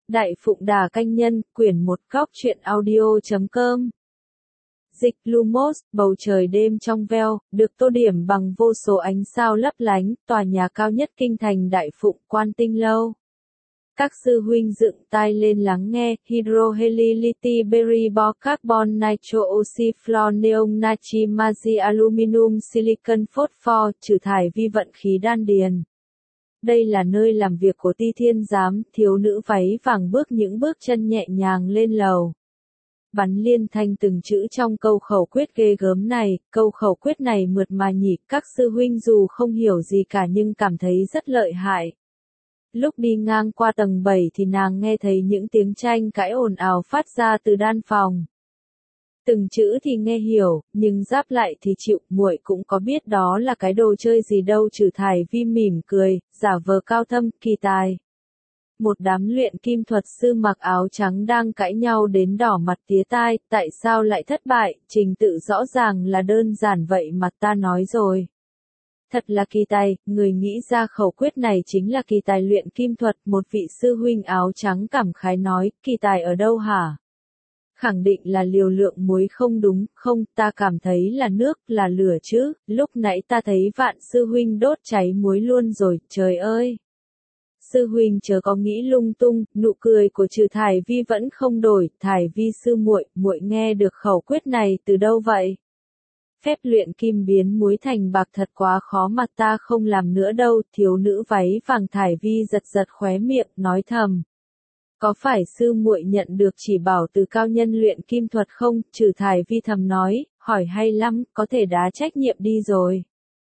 Đại Phụng Đà Canh Nhân, quyển 1 góc truyện audio.com. Dịch Lumos, bầu trời đêm trong veo, được tô điểm bằng vô số ánh sao lấp lánh, tòa nhà cao nhất kinh thành Đại Phụng Quan Tinh Lâu. Các sư huynh dựng tai lên lắng nghe, hydroheli liti berry bo carbon nitro oxy fluor neon natri magie aluminum silicon phosphor, trừ thải vi vận khí đan điền. Đây là nơi làm việc của Ti Thiên Giám, thiếu nữ váy vàng bước những bước chân nhẹ nhàng lên lầu. Bắn liên thanh từng chữ trong câu khẩu quyết ghê gớm này, câu khẩu quyết này mượt mà nhỉ, các sư huynh dù không hiểu gì cả nhưng cảm thấy rất lợi hại. Lúc đi ngang qua tầng 7 thì nàng nghe thấy những tiếng tranh cãi ồn ào phát ra từ đan phòng. Từng chữ thì nghe hiểu, nhưng giáp lại thì chịu, muội cũng có biết đó là cái đồ chơi gì đâu. Trừ thải vi mỉm cười, giả vờ cao thâm, kỳ tài. Một đám luyện kim thuật sư mặc áo trắng đang cãi nhau đến đỏ mặt tía tai, tại sao lại thất bại, trình tự rõ ràng là đơn giản vậy mà ta nói rồi. Thật là kỳ tài, người nghĩ ra khẩu quyết này chính là kỳ tài luyện kim thuật, một vị sư huynh áo trắng cảm khái nói, kỳ tài ở đâu hả? Khẳng định là liều lượng muối không đúng, không, ta cảm thấy là nước, là lửa chứ, lúc nãy ta thấy Vạn sư huynh đốt cháy muối luôn rồi, trời ơi. Sư huynh chớ có nghĩ lung tung, nụ cười của Trừ thải vi vẫn không đổi, thải vi sư muội, muội nghe được khẩu quyết này từ đâu vậy? Phép luyện kim biến muối thành bạc thật quá khó mà ta không làm nữa đâu. Thiếu nữ váy vàng thải vi giật giật khóe miệng, nói thầm. Có phải sư muội nhận được chỉ bảo từ cao nhân luyện kim thuật không? Trừ thải vi thầm nói, hỏi hay lắm, có thể đá trách nhiệm đi rồi.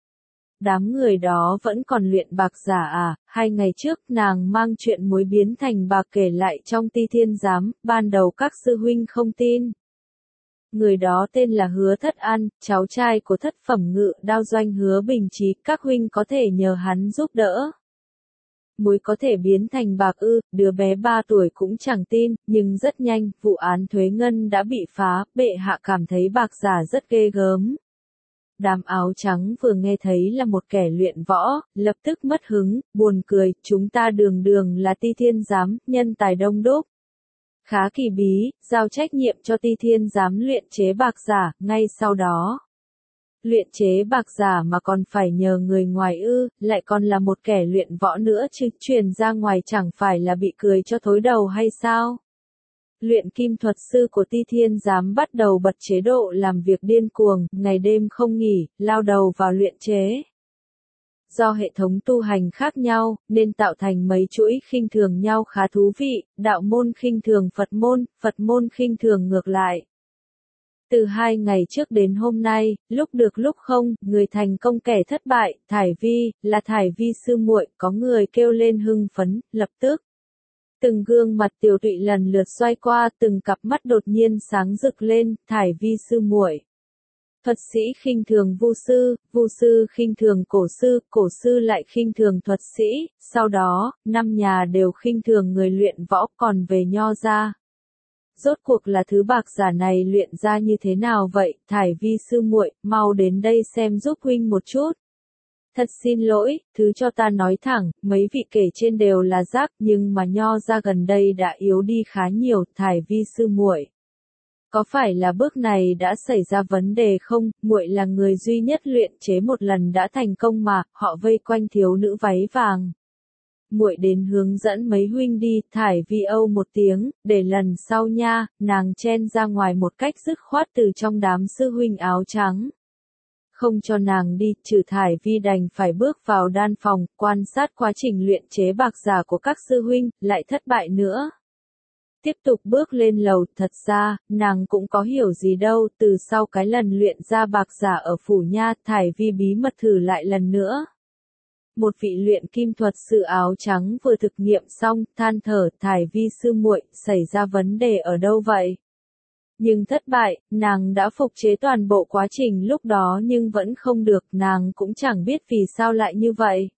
Đám người đó vẫn còn luyện bạc giả à? 2 ngày trước nàng mang chuyện muối biến thành bạc kể lại trong Ti Thiên Giám, ban đầu các sư huynh không tin. Người đó tên là Hứa Thất An, cháu trai của Thất Phẩm Ngự Đao doanh Hứa Bình Chí, các huynh có thể nhờ hắn giúp đỡ. Muối có thể biến thành bạc ư? Đứa bé 3 tuổi cũng chẳng tin, nhưng rất nhanh, vụ án thuế ngân đã bị phá, bệ hạ cảm thấy bạc giả rất ghê gớm. Đám áo trắng vừa nghe thấy là một kẻ luyện võ, lập tức mất hứng, buồn cười, chúng ta đường đường là Ti Thiên Giám, nhân tài đông đúc. Khá kỳ bí, giao trách nhiệm cho Ti Thiên Giám luyện chế bạc giả, ngay sau đó. Luyện chế bạc giả mà còn phải nhờ người ngoài ư, lại còn là một kẻ luyện võ nữa chứ, truyền ra ngoài chẳng phải là bị cười cho thối đầu hay sao? Luyện kim thuật sư của Ti Thiên Giám bắt đầu bật chế độ làm việc điên cuồng, ngày đêm không nghỉ, lao đầu vào luyện chế. Do hệ thống tu hành khác nhau, nên tạo thành mấy chuỗi khinh thường nhau khá thú vị, đạo môn khinh thường Phật môn khinh thường ngược lại. Từ 2 ngày trước đến hôm nay, lúc được lúc không, người thành công kẻ thất bại, thải vi, là thải vi sư muội, có người kêu lên hưng phấn, lập tức. Từng gương mặt tiều tụy lần lượt xoay qua, từng cặp mắt đột nhiên sáng rực lên, thải vi sư muội. Thuật sĩ khinh thường vu sư khinh thường cổ sư lại khinh thường thuật sĩ, sau đó, 5 nhà đều khinh thường người luyện võ, còn về Nho gia. Rốt cuộc là thứ bạc giả này luyện ra như thế nào vậy? Thải vi sư muội, mau đến đây xem giúp huynh một chút. Thật xin lỗi, thứ cho ta nói thẳng, mấy vị kể trên đều là rác, nhưng mà Nho gia gần đây đã yếu đi khá nhiều, thải vi sư muội. Có phải là bước này đã xảy ra vấn đề không? Muội là người duy nhất luyện chế một lần đã thành công mà. Họ vây quanh thiếu nữ váy vàng. Muội đến hướng dẫn mấy huynh đi. Thải vi âu một tiếng, để lần sau nha. Nàng chen ra ngoài một cách dứt khoát từ trong đám sư huynh áo trắng. Không cho nàng đi, Trừ thải vi đành phải bước vào đan phòng, quan sát quá trình luyện chế bạc giả của các sư huynh, lại thất bại nữa. Tiếp tục bước lên lầu, thật ra, nàng cũng có hiểu gì đâu, từ sau cái lần luyện ra bạc giả ở phủ nha, thải vi bí mật thử lại lần nữa. Một vị luyện kim thuật sư áo trắng vừa thực nghiệm xong, than thở, thải vi sư muội, xảy ra vấn đề ở đâu vậy? Nhưng thất bại, nàng đã phục chế toàn bộ quá trình lúc đó nhưng vẫn không được, nàng cũng chẳng biết vì sao lại như vậy.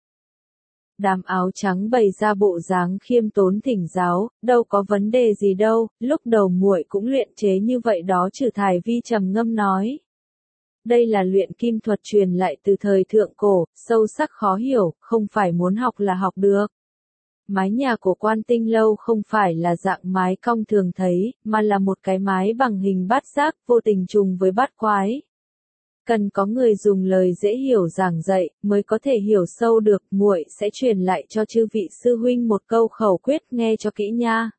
Đám áo trắng bày ra bộ dáng khiêm tốn thỉnh giáo, đâu có vấn đề gì đâu, lúc đầu muội cũng luyện chế như vậy đó. Trừ thải vi trầm ngâm nói. Đây là luyện kim thuật truyền lại từ thời thượng cổ, sâu sắc khó hiểu, không phải muốn học là học được. Mái nhà của Quan Tinh Lâu không phải là dạng mái cong thường thấy, mà là một cái mái bằng hình bát giác, vô tình trùng với bát quái. Cần có người dùng lời dễ hiểu giảng dạy, mới có thể hiểu sâu được. Muội sẽ truyền lại cho chư vị sư huynh một câu khẩu quyết, nghe cho kỹ nha.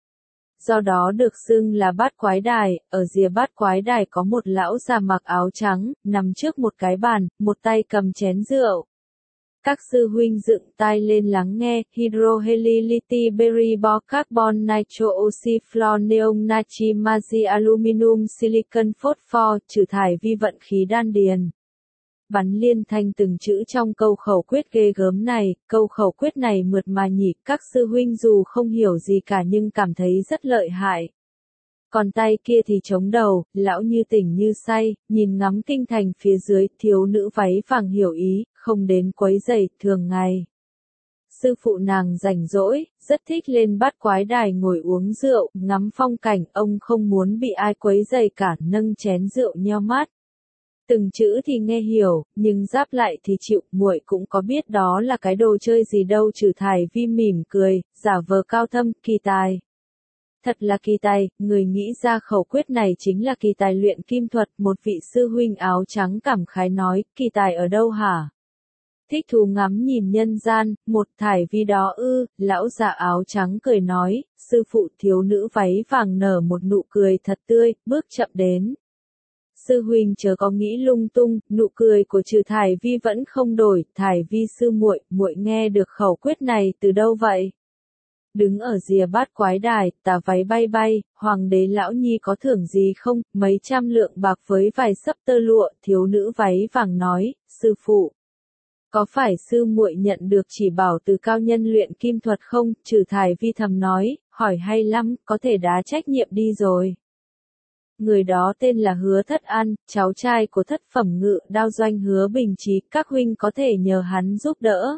Do đó được xưng là bát quái đài, ở rìa bát quái đài có một lão già mặc áo trắng, nằm trước một cái bàn, một tay cầm chén rượu. Các sư huynh dựng tai lên lắng nghe. Hydroheli liti beri bo carbon nitro oxy fluor neon natri magie aluminum silicon phosphor, trừ thải vi vận khí đan điền. Bắn liên thanh từng chữ trong câu khẩu quyết ghê gớm này. Câu khẩu quyết này mượt mà nhỉ, các sư huynh dù không hiểu gì cả nhưng cảm thấy rất lợi hại. Còn tay kia thì chống đầu, lão như tỉnh như say, nhìn ngắm kinh thành phía dưới. Thiếu nữ váy vàng hiểu ý, không đến quấy rầy. Thường ngày, sư phụ nàng rảnh rỗi, rất thích lên bát quái đài ngồi uống rượu, ngắm phong cảnh. Ông không muốn bị ai quấy rầy cả, nâng chén rượu nheo mắt. Từng chữ thì nghe hiểu, nhưng giáp lại thì chịu. Muội cũng có biết đó là cái đồ chơi gì đâu. Trừ thải vi mỉm cười, giả vờ cao thâm. Kỳ tài. Thật là kỳ tài, người nghĩ ra khẩu quyết này chính là kỳ tài luyện kim thuật. Một vị sư huynh áo trắng cảm khái nói, kỳ tài ở đâu hả? Thích thú ngắm nhìn nhân gian. Một thải vi đó ư? Lão già áo trắng cười nói. Sư phụ. Thiếu nữ váy vàng nở một nụ cười thật tươi, bước chậm đến. Sư huynh chớ có nghĩ lung tung. Nụ cười của Trừ thải vi vẫn không đổi. Thải vi sư muội, muội nghe được khẩu quyết này từ đâu vậy? Đứng ở rìa bát quái đài, tà váy bay bay. Hoàng đế lão nhi có thưởng gì không? Mấy trăm lượng bạc với vài xấp tơ lụa. Thiếu nữ váy vàng nói. Sư phụ, có phải sư muội nhận được chỉ bảo từ cao nhân luyện kim thuật không? Trừ thải vi thầm nói. Hỏi hay lắm, có thể đá trách nhiệm đi rồi. Người đó tên là Hứa Thất An, cháu trai của Thất Phẩm Ngự Đao doanh Hứa Bình Chí. Các huynh có thể nhờ hắn giúp đỡ.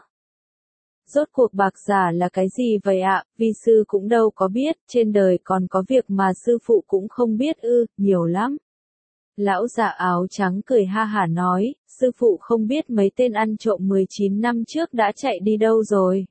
Rốt cuộc bạc giả là cái gì vậy ạ? Vi sư cũng đâu có biết. Trên đời còn có việc mà sư phụ cũng không biết ư? Nhiều lắm. Lão già áo trắng cười ha hả nói. Sư phụ không biết mấy tên ăn trộm 19 năm trước đã chạy đi đâu rồi.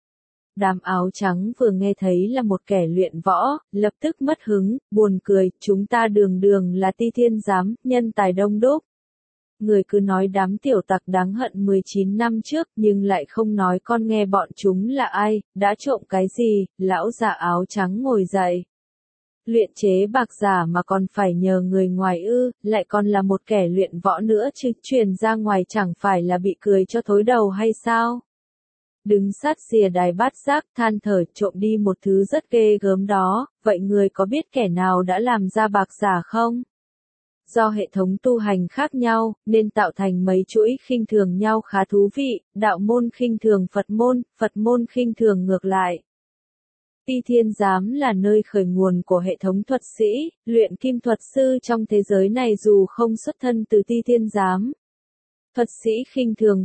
Đám áo trắng vừa nghe thấy là một kẻ luyện võ, lập tức mất hứng, buồn cười. Chúng ta đường đường là Ti Thiên Giám, nhân tài đông đúc. Người cứ nói đám tiểu tặc đáng hận 19 năm trước, nhưng lại không nói con nghe bọn chúng là ai, đã trộm cái gì. Lão già áo trắng ngồi dậy. Luyện chế bạc giả mà còn phải nhờ người ngoài ư? Lại còn là một kẻ luyện võ nữa chứ, truyền ra ngoài chẳng phải là bị cười cho thối đầu hay sao? Đứng sát rìa đài bát giác, than thở. Trộm đi một thứ rất ghê gớm đó. Vậy người có biết kẻ nào đã làm ra bạc giả không? Do hệ thống tu hành khác nhau, nên tạo thành mấy chuỗi khinh thường nhau khá thú vị. Đạo môn khinh thường Phật môn khinh thường ngược lại. Ti Thiên Giám là nơi khởi nguồn của hệ thống thuật sĩ, luyện kim thuật sư trong thế giới này dù không xuất thân từ Ti Thiên Giám. Thuật sĩ khinh thường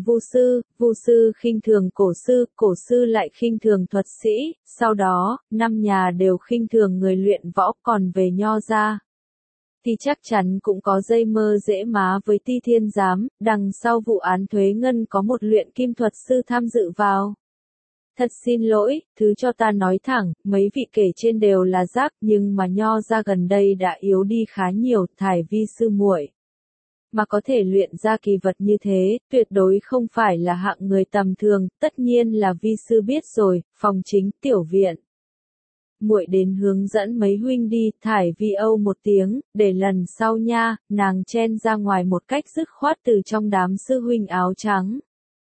vu sư khinh thường cổ sư lại khinh thường thuật sĩ. Sau đó, năm nhà đều khinh thường người luyện võ. Còn về Nho gia thì chắc chắn cũng có dây mơ dễ má với Ti Thiên Giám. Đằng sau vụ án Thuế Ngân có một luyện kim thuật sư tham dự vào. Thật xin lỗi, thứ cho ta nói thẳng, mấy vị kể trên đều là rác, nhưng mà Nho gia gần đây đã yếu đi khá nhiều. Thải vi sư muội mà có thể luyện ra kỳ vật như thế, tuyệt đối không phải là hạng người tầm thường. Tất nhiên là vi sư biết rồi. Phòng chính, tiểu viện. Muội đến hướng dẫn mấy huynh đi. Thải vi âu một tiếng, để lần sau nha. Nàng chen ra ngoài một cách dứt khoát từ trong đám sư huynh áo trắng.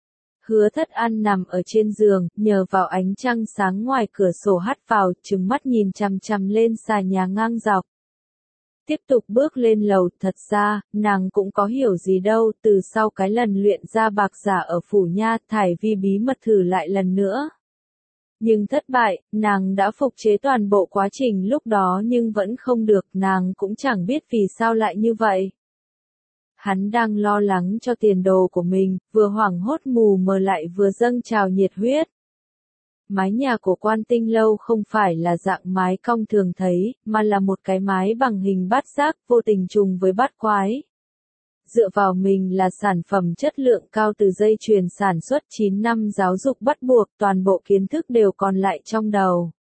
Hứa Thất An nằm ở trên giường, nhờ vào ánh trăng sáng ngoài cửa sổ hắt vào, trừng mắt nhìn chằm chằm lên xà nhà ngang dọc. Tiếp tục bước lên lầu. Thật ra, nàng cũng có hiểu gì đâu. Từ sau cái lần luyện ra bạc giả ở phủ nha, thải vi bí mật thử lại lần nữa. Nhưng thất bại. Nàng đã phục chế toàn bộ quá trình lúc đó nhưng vẫn không được. Nàng cũng chẳng biết vì sao lại như vậy. Hắn đang lo lắng cho tiền đồ của mình, vừa hoảng hốt mù mờ lại vừa dâng trào nhiệt huyết. Mái nhà của Quan Tinh Lâu không phải là dạng mái cong thường thấy, mà là một cái mái bằng hình bát giác, vô tình trùng với bát quái. Dựa vào mình là sản phẩm chất lượng cao từ dây chuyền sản xuất 9 năm giáo dục bắt buộc, toàn bộ kiến thức đều còn lại trong đầu.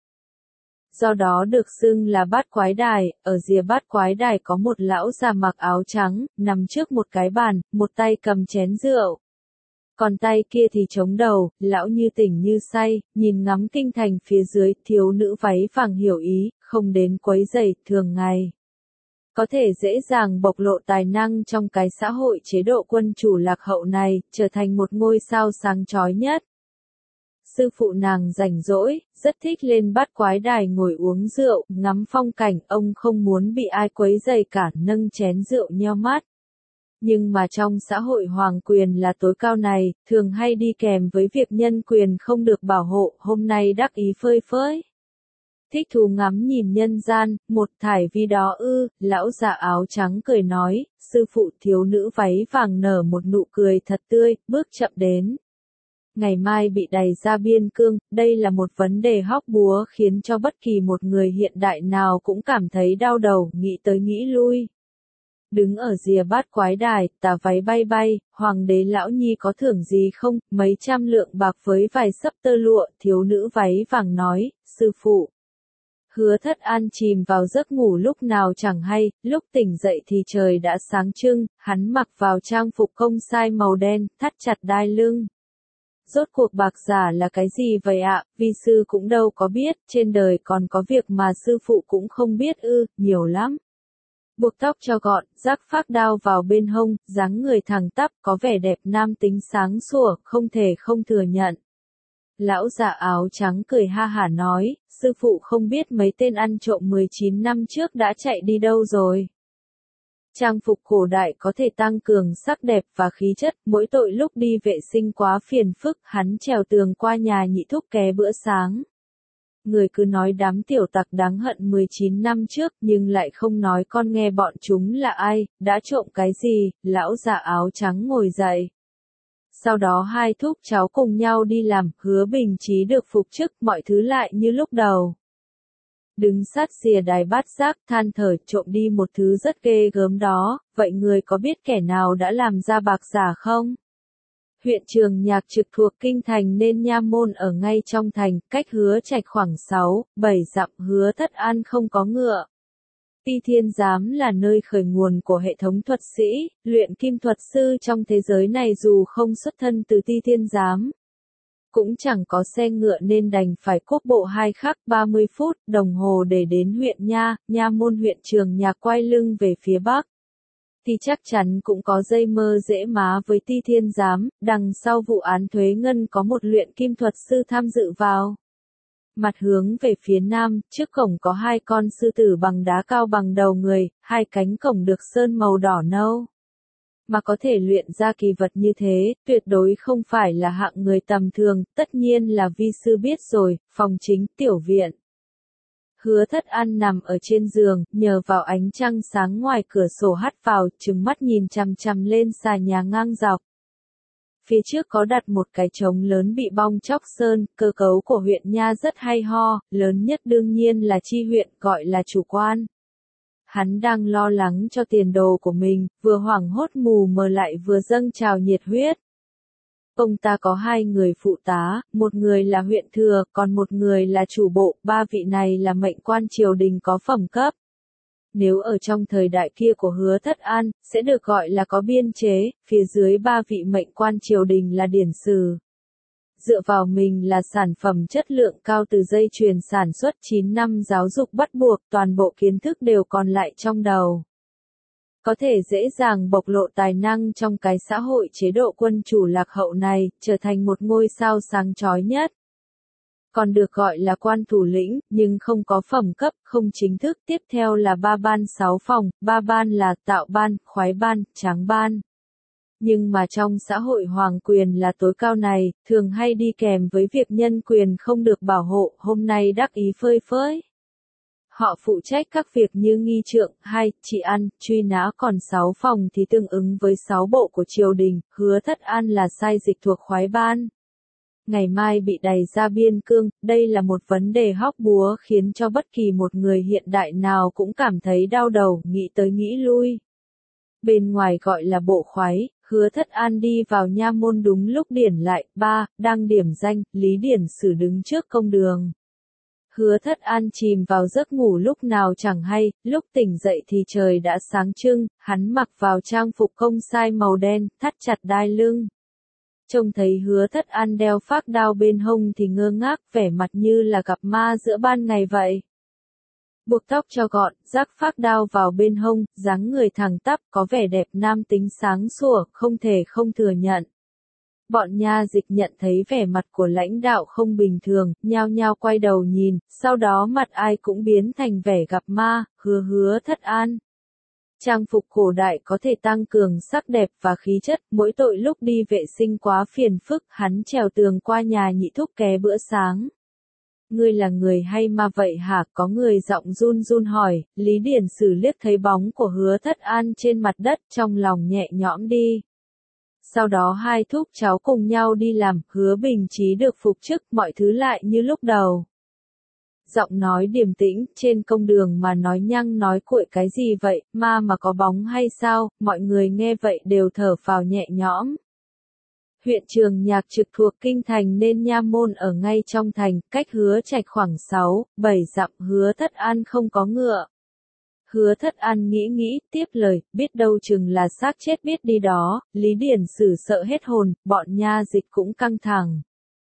Do đó được xưng là bát quái đài, ở rìa bát quái đài có một lão già mặc áo trắng, nằm trước một cái bàn, một tay cầm chén rượu. Còn tay kia thì chống đầu, lão như tỉnh như say, nhìn ngắm kinh thành phía dưới, thiếu nữ váy vàng hiểu ý, không đến quấy rầy, thường ngày. Có thể dễ dàng bộc lộ tài năng trong cái xã hội chế độ quân chủ lạc hậu này, trở thành một ngôi sao sáng chói nhất. Sư phụ nàng rảnh rỗi, rất thích lên bát quái đài ngồi uống rượu, ngắm phong cảnh, ông không muốn bị ai quấy rầy cả, nâng chén rượu nheo mắt. Nhưng mà trong xã hội hoàng quyền là tối cao này, thường hay đi kèm với việc nhân quyền không được bảo hộ, hôm nay đắc ý phơi phới. Thích thú ngắm nhìn nhân gian, một thải vi đó ư, lão già áo trắng cười nói, sư phụ thiếu nữ váy vàng nở một nụ cười thật tươi, bước chậm đến. Ngày mai bị đày ra biên cương, đây là một vấn đề hóc búa khiến cho bất kỳ một người hiện đại nào cũng cảm thấy đau đầu, nghĩ tới nghĩ lui. Đứng ở rìa bát quái đài, tà váy bay bay, hoàng đế lão nhi có thưởng gì không, mấy trăm lượng bạc với vài xấp tơ lụa, thiếu nữ váy vàng nói, sư phụ. Hứa Thất An chìm vào giấc ngủ lúc nào chẳng hay, lúc tỉnh dậy thì trời đã sáng trưng, hắn mặc vào trang phục công sai màu đen, thắt chặt đai lưng. Rốt cuộc bạc giả là cái gì vậy ạ, vi sư cũng đâu có biết, trên đời còn có việc mà sư phụ cũng không biết ư, nhiều lắm. Buộc tóc cho gọn, rắc phác đao vào bên hông, dáng người thẳng tắp, có vẻ đẹp nam tính sáng sủa, không thể không thừa nhận. Lão già áo trắng cười ha hả nói, sư phụ không biết mấy tên ăn trộm 19 năm trước đã chạy đi đâu rồi. Trang phục cổ đại có thể tăng cường sắc đẹp và khí chất, mỗi tội lúc đi vệ sinh quá phiền phức, hắn trèo tường qua nhà nhị thúc ké bữa sáng. Người cứ nói đám tiểu tặc đáng hận 19 năm trước nhưng lại không nói con nghe bọn chúng là ai, đã trộm cái gì, lão già áo trắng ngồi dậy. Sau đó hai thúc cháu cùng nhau đi làm, Hứa Bình Chí được phục chức, mọi thứ lại như lúc đầu. Đứng sát rìa đài bát giác, than thở, trộm đi một thứ rất ghê gớm đó, vậy người có biết kẻ nào đã làm ra bạc giả không? Huyện Trường Nhạc trực thuộc kinh thành nên nha môn ở ngay trong thành, cách Hứa Trạch khoảng 6-7 dặm. Hứa Thất An không có ngựa. Ti Thiên Giám là nơi khởi nguồn của hệ thống thuật sĩ, luyện kim thuật sư trong thế giới này dù không xuất thân từ Ti Thiên Giám. Cũng chẳng có xe ngựa nên đành phải cốp bộ 2 khắc 30 phút đồng hồ để đến huyện nha môn huyện Trường Nhạc quay lưng về phía bắc. Thì chắc chắn cũng có dây mơ dễ má với Ti Thiên Giám, đằng sau vụ án Thuế Ngân có một luyện kim thuật sư tham dự vào. Mặt hướng về phía nam, trước cổng có 2 con sư tử bằng đá cao bằng đầu người, 2 cánh cổng được sơn màu đỏ nâu. Mà có thể luyện ra kỳ vật như thế, tuyệt đối không phải là hạng người tầm thường, tất nhiên là vi sư biết rồi, phòng chính, tiểu viện. Hứa Thất An nằm ở trên giường, nhờ vào ánh trăng sáng ngoài cửa sổ hắt vào, trừng mắt nhìn chằm chằm lên xà nhà ngang dọc. Phía trước có đặt một cái trống lớn bị bong chóc sơn, cơ cấu của huyện nha rất hay ho, lớn nhất đương nhiên là chi huyện, gọi là chủ quan. Hắn đang lo lắng cho tiền đồ của mình, vừa hoảng hốt mù mờ lại vừa dâng trào nhiệt huyết. Ông ta có 2 người phụ tá, một người là huyện thừa, còn một người là chủ bộ, 3 vị này là mệnh quan triều đình có phẩm cấp. Nếu ở trong thời đại kia của Hứa Thất An, sẽ được gọi là có biên chế, phía dưới 3 vị mệnh quan triều đình là điển sử. Dựa vào mình là sản phẩm chất lượng cao từ dây chuyền sản xuất 9 năm giáo dục bắt buộc, toàn bộ kiến thức đều còn lại trong đầu. Có thể dễ dàng bộc lộ tài năng trong cái xã hội chế độ quân chủ lạc hậu này, trở thành một ngôi sao sáng chói nhất. Còn được gọi là quan thủ lĩnh, nhưng không có phẩm cấp, không chính thức. Tiếp theo là 3 ban 6 phòng, 3 ban là tạo ban, khoái ban, tráng ban. Nhưng mà trong xã hội hoàng quyền là tối cao này, thường hay đi kèm với việc nhân quyền không được bảo hộ, hôm nay đắc ý phơi phới. Họ phụ trách các việc như nghi trượng, trị ăn, truy nã, còn 6 phòng thì tương ứng với 6 bộ của triều đình, Hứa Thất An là sai dịch thuộc khoái ban. Ngày mai bị đày ra biên cương, đây là một vấn đề hóc búa khiến cho bất kỳ một người hiện đại nào cũng cảm thấy đau đầu, nghĩ tới nghĩ lui. Bên ngoài gọi là bộ khoái, Hứa Thất An đi vào nha môn đúng lúc điển lại, đang điểm danh, Lý Điển Sử đứng trước công đường. Hứa Thất An chìm vào giấc ngủ lúc nào chẳng hay, lúc tỉnh dậy thì trời đã sáng trưng, hắn mặc vào trang phục công sai màu đen, thắt chặt đai lưng. Trông thấy Hứa Thất An đeo phác đao bên hông thì ngơ ngác, vẻ mặt như là gặp ma giữa ban ngày vậy. Buộc tóc cho gọn, rắc phác đao vào bên hông, dáng người thẳng tắp, có vẻ đẹp nam tính sáng sủa, không thể không thừa nhận. Bọn nha dịch nhận thấy vẻ mặt của lãnh đạo không bình thường, nhao nhao quay đầu nhìn, sau đó mặt ai cũng biến thành vẻ gặp ma, Hứa Thất An. Trang phục cổ đại có thể tăng cường sắc đẹp và khí chất, mỗi tội lúc đi vệ sinh quá phiền phức, hắn trèo tường qua nhà nhị thúc ké bữa sáng. Ngươi là người hay ma vậy hả? Có người giọng run run hỏi, Lý Điển Sử liếc thấy bóng của Hứa Thất An trên mặt đất, trong lòng nhẹ nhõm đi. Sau đó hai thúc cháu cùng nhau đi làm, Hứa Bình Chí được phục chức, mọi thứ lại như lúc đầu. Giọng nói điềm tĩnh, trên công đường mà nói nhăng nói cuội cái gì vậy, ma mà có bóng hay sao, mọi người nghe vậy đều thở phào nhẹ nhõm. Huyện Trường Nhạc trực thuộc kinh thành nên nha môn ở ngay trong thành, cách Hứa Trạch khoảng 6-7 dặm. Hứa Thất An không có ngựa. Hứa Thất An nghĩ, tiếp lời, biết đâu chừng là xác chết biết đi đó. Lý Điển Sử sợ hết hồn, bọn nha dịch cũng căng thẳng.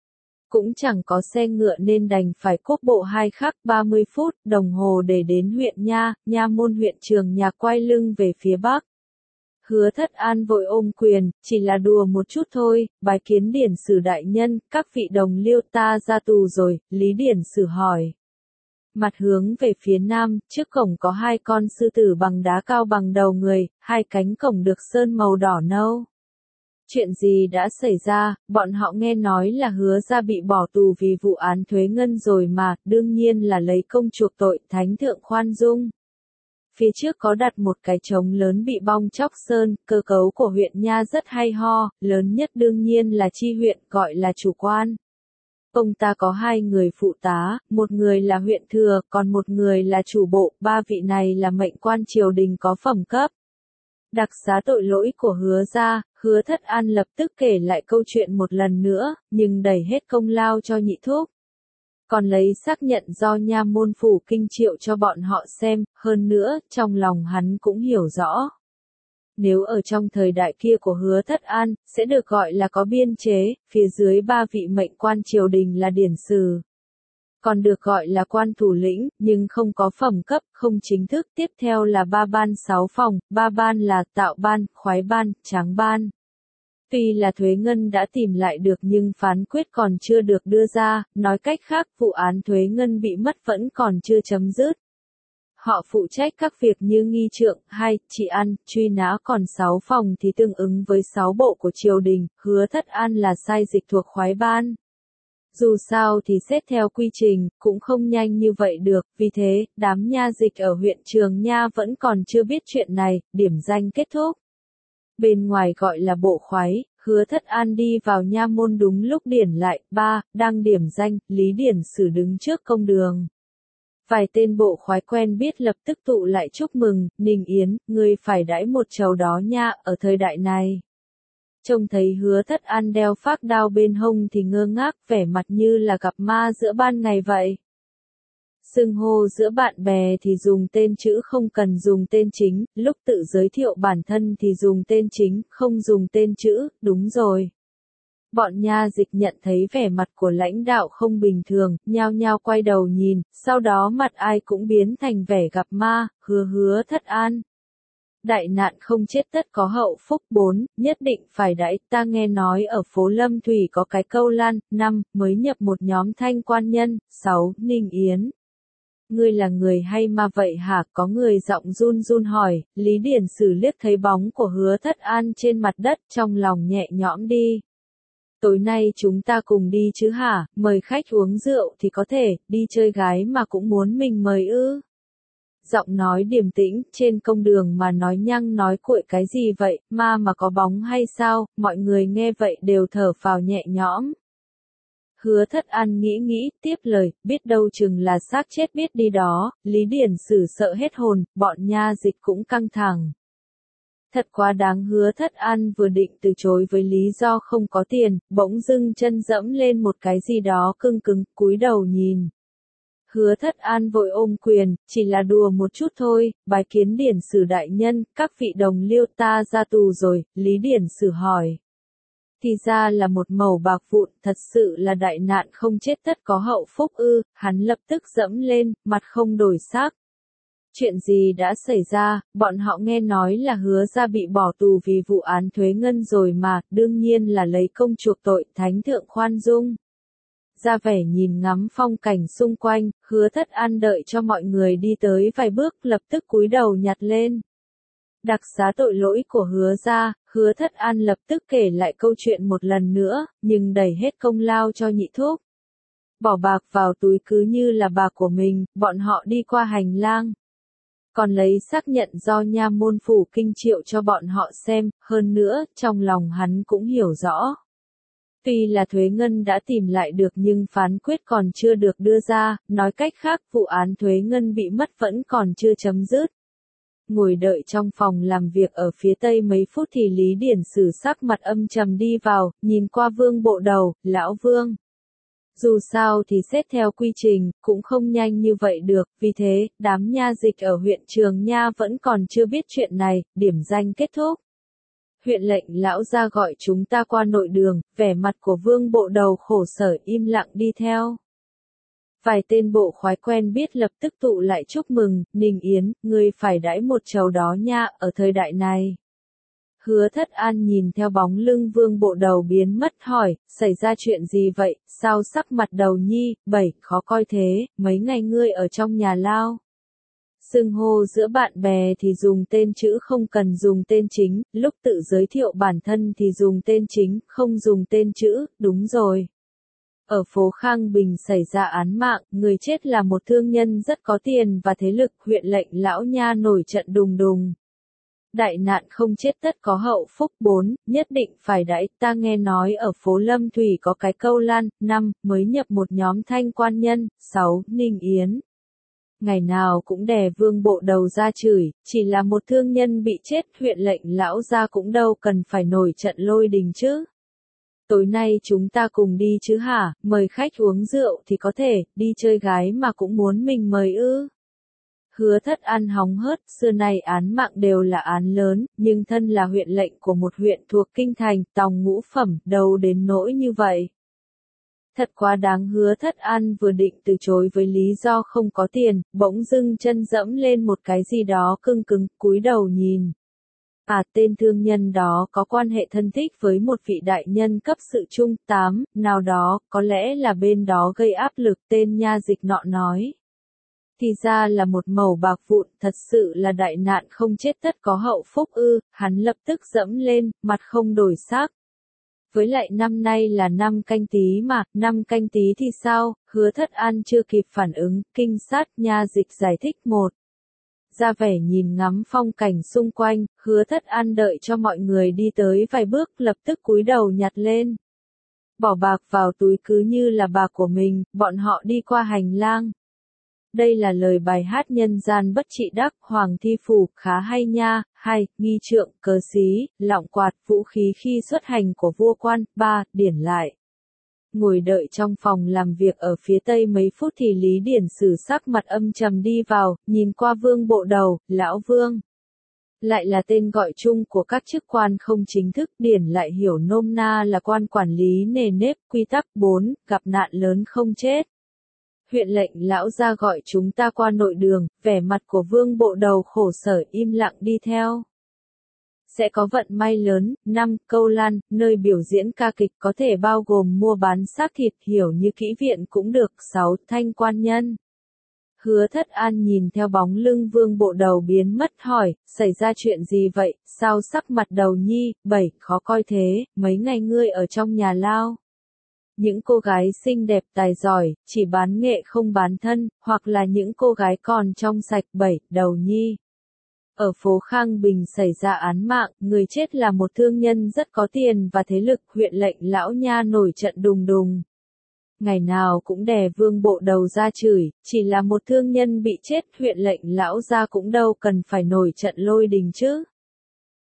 Cũng chẳng có xe ngựa nên đành phải cốt bộ 2 khắc 30 phút đồng hồ để đến huyện nha môn huyện Trường Nhạc quay lưng về phía bắc. Hứa Thất An vội ôm quyền, chỉ là đùa một chút thôi, bái kiến Điển Sử đại nhân, các vị đồng liêu ta ra tù rồi, Lý Điển Sử hỏi. Mặt hướng về phía nam, trước cổng có 2 con sư tử bằng đá cao bằng đầu người, 2 cánh cổng được sơn màu đỏ nâu. Chuyện gì đã xảy ra, bọn họ nghe nói là Hứa gia bị bỏ tù vì vụ án thuế ngân rồi mà, đương nhiên là lấy công chuộc tội, thánh thượng khoan dung. Phía trước có đặt một cái trống lớn bị bong chóc sơn, cơ cấu của huyện nha rất hay ho, lớn nhất đương nhiên là chi huyện, gọi là chủ quan. Ông ta có 2 người phụ tá, một người là huyện thừa, còn một người là chủ bộ, 3 vị này là mệnh quan triều đình có phẩm cấp. Đặc xá tội lỗi của Hứa gia, Hứa Thất An lập tức kể lại câu chuyện một lần nữa, nhưng đẩy hết công lao cho nhị thúc. Còn lấy xác nhận do nha môn phủ kinh triệu cho bọn họ xem, hơn nữa, trong lòng hắn cũng hiểu rõ. Nếu ở trong thời đại kia của Hứa Thất An, sẽ được gọi là có biên chế, phía dưới 3 vị mệnh quan triều đình là điển sử. Còn được gọi là quan thủ lĩnh, nhưng không có phẩm cấp, không chính thức, tiếp theo là 3 ban 6 phòng, 3 ban là tạo ban, khoái ban, tráng ban. Tuy là thuế ngân đã tìm lại được nhưng phán quyết còn chưa được đưa ra, nói cách khác vụ án thuế ngân bị mất vẫn còn chưa chấm dứt. Họ phụ trách các việc như nghi trượng, trị ăn, truy nã, còn 6 phòng thì tương ứng với 6 bộ của triều đình, Hứa Thất An là sai dịch thuộc khoái ban. Dù sao thì xét theo quy trình, cũng không nhanh như vậy được, vì thế, đám nha dịch ở huyện Trường Nha vẫn còn chưa biết chuyện này, điểm danh kết thúc. Bên ngoài gọi là bộ khoái, Hứa Thất An đi vào nha môn đúng lúc điển lại, đang điểm danh, Lý Điển Sử đứng trước công đường. Vài tên bộ khoái quen biết lập tức tụ lại chúc mừng, Ninh Yến, ngươi phải đãi một chầu đó nha, ở thời đại này. Trông thấy Hứa Thất An đeo phác đao bên hông thì ngơ ngác, vẻ mặt như là gặp ma giữa ban ngày vậy. Xưng hô giữa bạn bè thì dùng tên chữ không cần dùng tên chính, lúc tự giới thiệu bản thân thì dùng tên chính, không dùng tên chữ, đúng rồi. Bọn nha dịch nhận thấy vẻ mặt của lãnh đạo không bình thường, nhao nhao quay đầu nhìn, sau đó mặt ai cũng biến thành vẻ gặp ma, Hứa Thất An. Đại nạn không chết tất có hậu phúc 4, nhất định phải đãi, ta nghe nói ở phố Lâm Thủy có cái câu lan, 5, mới nhập một nhóm thanh quan nhân, 6, Ninh Yến. Ngươi là người hay ma vậy hả? Có người giọng run run hỏi, Lý Điển Sử liếc thấy bóng của Hứa Thất An trên mặt đất, trong lòng nhẹ nhõm đi. Tối nay chúng ta cùng đi chứ hả, mời khách uống rượu thì có thể, đi chơi gái mà cũng muốn mình mời ư. Giọng nói điềm tĩnh, trên công đường mà nói nhăng nói cuội cái gì vậy, ma mà có bóng hay sao, mọi người nghe vậy đều thở phào nhẹ nhõm. Hứa Thất An nghĩ, tiếp lời, biết đâu chừng là xác chết biết đi đó, Lý Điển Sử sợ hết hồn, bọn nha dịch cũng căng thẳng. Thật quá đáng. Hứa Thất An vừa định từ chối với lý do không có tiền, bỗng dưng chân dẫm lên một cái gì đó cưng cứng, cúi đầu nhìn. Hứa Thất An vội ôm quyền, chỉ là đùa một chút thôi, bái kiến Điển Sử đại nhân, các vị đồng liêu, ta ra tù rồi, Lý Điển Sử hỏi. Thì ra là một mẩu bạc vụn, thật sự là đại nạn không chết tất có hậu phúc ư, hắn lập tức dẫm lên, mặt không đổi sắc. Chuyện gì đã xảy ra, bọn họ nghe nói là Hứa gia bị bỏ tù vì vụ án thuế ngân rồi mà, đương nhiên là lấy công chuộc tội, thánh thượng khoan dung. Ra vẻ nhìn ngắm phong cảnh xung quanh, Hứa Thất An đợi cho mọi người đi tới vài bước lập tức cúi đầu nhặt lên. Đặc xá tội lỗi của Hứa gia, Hứa Thất An lập tức kể lại câu chuyện một lần nữa, nhưng đẩy hết công lao cho nhị thúc. Bỏ bạc vào túi cứ như là bạc của mình, bọn họ đi qua hành lang. Còn lấy xác nhận do nha môn phủ kinh triệu cho bọn họ xem, hơn nữa, trong lòng hắn cũng hiểu rõ. Tuy là thuế ngân đã tìm lại được nhưng phán quyết còn chưa được đưa ra, nói cách khác vụ án thuế ngân bị mất vẫn còn chưa chấm dứt. Ngồi đợi trong phòng làm việc ở phía tây mấy phút thì Lý Điển Sử sắc mặt âm trầm đi vào, nhìn qua Vương Bộ Đầu, lão Vương. Dù sao thì xét theo quy trình, cũng không nhanh như vậy được, vì thế, đám nha dịch ở huyện Trường Nha vẫn còn chưa biết chuyện này, điểm danh kết thúc. Huyện lệnh lão ra gọi chúng ta qua nội đường, vẻ mặt của Vương Bộ Đầu khổ sở im lặng đi theo. Vài tên bộ khoái quen biết lập tức tụ lại chúc mừng, Ninh Yến, ngươi phải đãi một chầu đó nha, ở thời đại này. Hứa Thất An nhìn theo bóng lưng Vương Bộ Đầu biến mất hỏi, xảy ra chuyện gì vậy, sao sắc mặt Đầu nhi, khó coi thế, mấy ngày ngươi ở trong nhà lao. Xưng hô giữa bạn bè thì dùng tên chữ không cần dùng tên chính, lúc tự giới thiệu bản thân thì dùng tên chính, không dùng tên chữ, đúng rồi. Ở phố Khang Bình xảy ra án mạng, người chết là một thương nhân rất có tiền và thế lực, huyện lệnh lão nha nổi trận đùng đùng. Đại nạn không chết tất có hậu phúc 4, nhất định phải đãi, ta nghe nói ở phố Lâm Thủy có cái câu lan, 5, mới nhập một nhóm thanh quan nhân, 6, Ninh Yến. Ngày nào cũng đè Vương Bộ Đầu ra chửi, chỉ là một thương nhân bị chết, huyện lệnh lão gia cũng đâu cần phải nổi trận lôi đình chứ. Tối nay chúng ta cùng đi chứ hả, mời khách uống rượu thì có thể, đi chơi gái mà cũng muốn mình mời ư. Hứa Thất An hóng hớt, xưa nay án mạng đều là án lớn, nhưng thân là huyện lệnh của một huyện thuộc kinh thành, tòng ngũ phẩm, đâu đến nỗi như vậy. Thật quá đáng. Hứa Thất An vừa định từ chối với lý do không có tiền, bỗng dưng chân dẫm lên một cái gì đó cưng cứng, cúi đầu nhìn. Tên thương nhân đó có quan hệ thân thích với một vị đại nhân cấp sự trung 8, nào đó, có lẽ là bên đó gây áp lực, tên nha dịch nọ nói. Thì ra là một mẩu bạc vụn, thật sự là đại nạn không chết tất có hậu phúc ư, hắn lập tức dẫm lên, mặt không đổi sắc. Với lại năm nay là năm Canh Tý mà, năm Canh Tý thì sao, Hứa Thất An chưa kịp phản ứng, kinh sát nha dịch giải thích một. Ra vẻ nhìn ngắm phong cảnh xung quanh, Hứa Thất An đợi cho mọi người đi tới vài bước lập tức cúi đầu nhặt lên. Bỏ bạc vào túi cứ như là bạc của mình, bọn họ đi qua hành lang. Đây là lời bài hát nhân gian bất trị đắc, Hoàng Thi Phủ, khá hay nha. 2. Nghi trượng, cờ xí, lọng quạt, vũ khí khi xuất hành của vua quan. 3. Điển lại. Ngồi đợi trong phòng làm việc ở phía tây mấy phút thì Lý Điển Sử sắc mặt âm trầm đi vào, nhìn qua Vương Bộ Đầu, lão Vương. Lại là tên gọi chung của các chức quan không chính thức, Điển lại hiểu nôm na là quan quản lý nề nếp, quy tắc. 4. Gặp nạn lớn không chết. Huyện lệnh lão ra gọi chúng ta qua nội đường, vẻ mặt của Vương Bộ Đầu khổ sở im lặng đi theo. Sẽ có vận may lớn. 5. Câu lan, nơi biểu diễn ca kịch có thể bao gồm mua bán xác thịt, hiểu như kỹ viện cũng được. 6. Thanh quan nhân. Hứa Thất An nhìn theo bóng lưng Vương Bộ Đầu biến mất hỏi, xảy ra chuyện gì vậy, sao sắc mặt Đầu nhi, khó coi thế, mấy ngày ngươi ở trong nhà lao. Những cô gái xinh đẹp tài giỏi, chỉ bán nghệ không bán thân, hoặc là những cô gái còn trong sạch. 7. Đầu nhi. Ở phố Khang Bình xảy ra án mạng, người chết là một thương nhân rất có tiền và thế lực, huyện lệnh lão nha nổi trận đùng đùng. Ngày nào cũng đè Vương Bộ Đầu ra chửi, chỉ là một thương nhân bị chết, huyện lệnh lão gia cũng đâu cần phải nổi trận lôi đình chứ.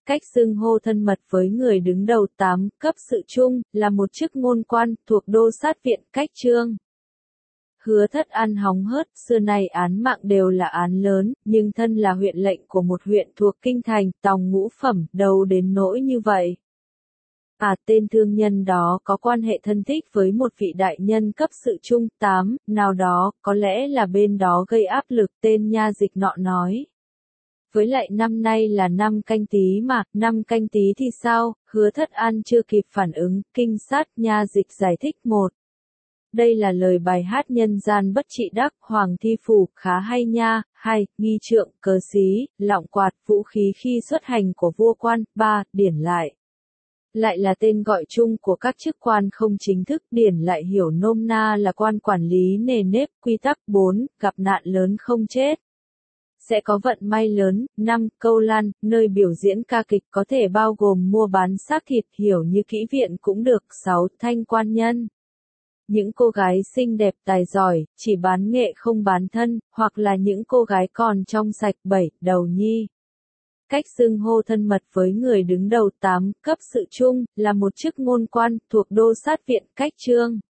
cách xưng hô thân mật với người đứng đầu 8 cấp sự chung, là một chức ngôn quan, thuộc đô sát viện, cách chương. Hứa Thất An hóng hớt, xưa nay án mạng đều là án lớn, nhưng thân là huyện lệnh của một huyện thuộc kinh thành, tòng ngũ phẩm, đâu đến nỗi như vậy. Tên thương nhân đó có quan hệ thân thích với một vị đại nhân cấp sự trung 8, nào đó, có lẽ là bên đó gây áp lực, tên nha dịch nọ nói. Với lại năm nay là năm Canh Tý mà, năm Canh Tý thì sao? Hứa Thất An chưa kịp phản ứng, kinh sát, nha dịch giải thích một. Đây là lời bài hát nhân gian bất trị đắc, hoàng thi phủ, khá hay nha. 2. Nghi trượng, cờ xí, lọng quạt, vũ khí khi xuất hành của vua quan. 3. Điển lại. Lại là tên gọi chung của các chức quan không chính thức, điển lại hiểu nôm na là quan quản lý nề nếp, quy tắc. 4. Gặp nạn lớn không chết. Sẽ có vận may lớn. 5. Câu lan, nơi biểu diễn ca kịch có thể bao gồm mua bán xác thịt, hiểu như kỹ viện cũng được. 6. Thanh quan nhân. Những cô gái xinh đẹp tài giỏi, chỉ bán nghệ không bán thân, hoặc là những cô gái còn trong sạch. 7. Đầu nhi. Cách xưng hô thân mật với người đứng đầu 8 cấp sự chung, là một chức ngôn quan, thuộc đô sát viện, cách chương.